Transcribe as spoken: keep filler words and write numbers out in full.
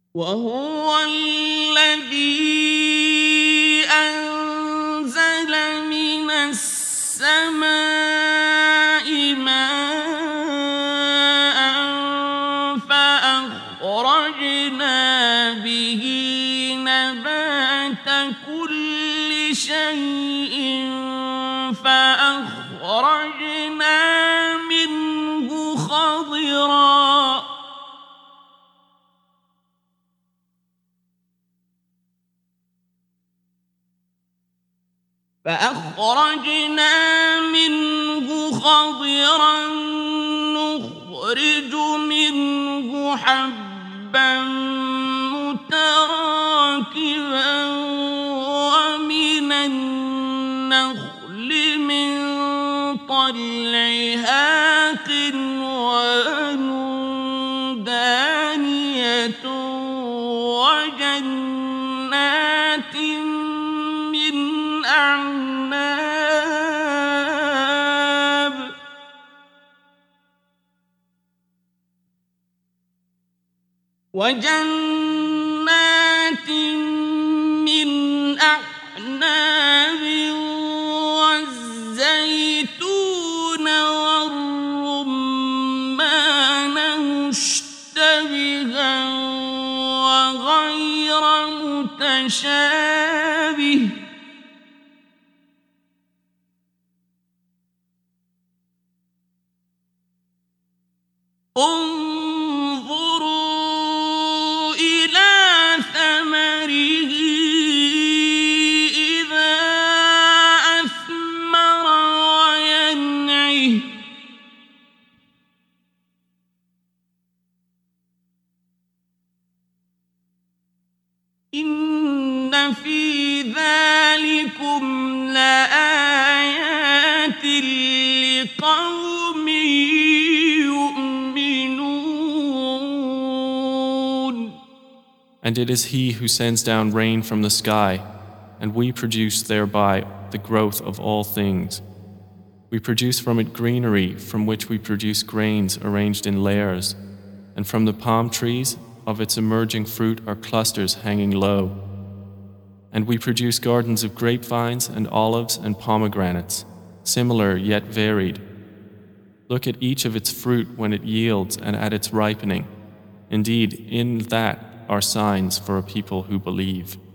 وهو الذي أنزل من السماء ماء فأخرجنا به نبات كل شيء فأخرجنا منه خضرا فأخرجنا منه خضرا نخرج منه حبا متراكبا ومن النخل من طلعها قنوان دانية وجنات من أعناب وجنات من أعناب والزيتون والرمان مشتبها وغير متشابه انظروا إلى ثمره إذا أثمر وينعه إن في ذلكم لآيات لقوم And it is He who sends down rain from the sky, and we produce thereby the growth of all things. We produce from it greenery, from which we produce grains arranged in layers, and from the palm trees of its emerging fruit are clusters hanging low. And we produce gardens of grapevines and olives and pomegranates, similar yet varied. Look at each of its fruit when it yields and at its ripening. Indeed, in that are signs for a people who believe.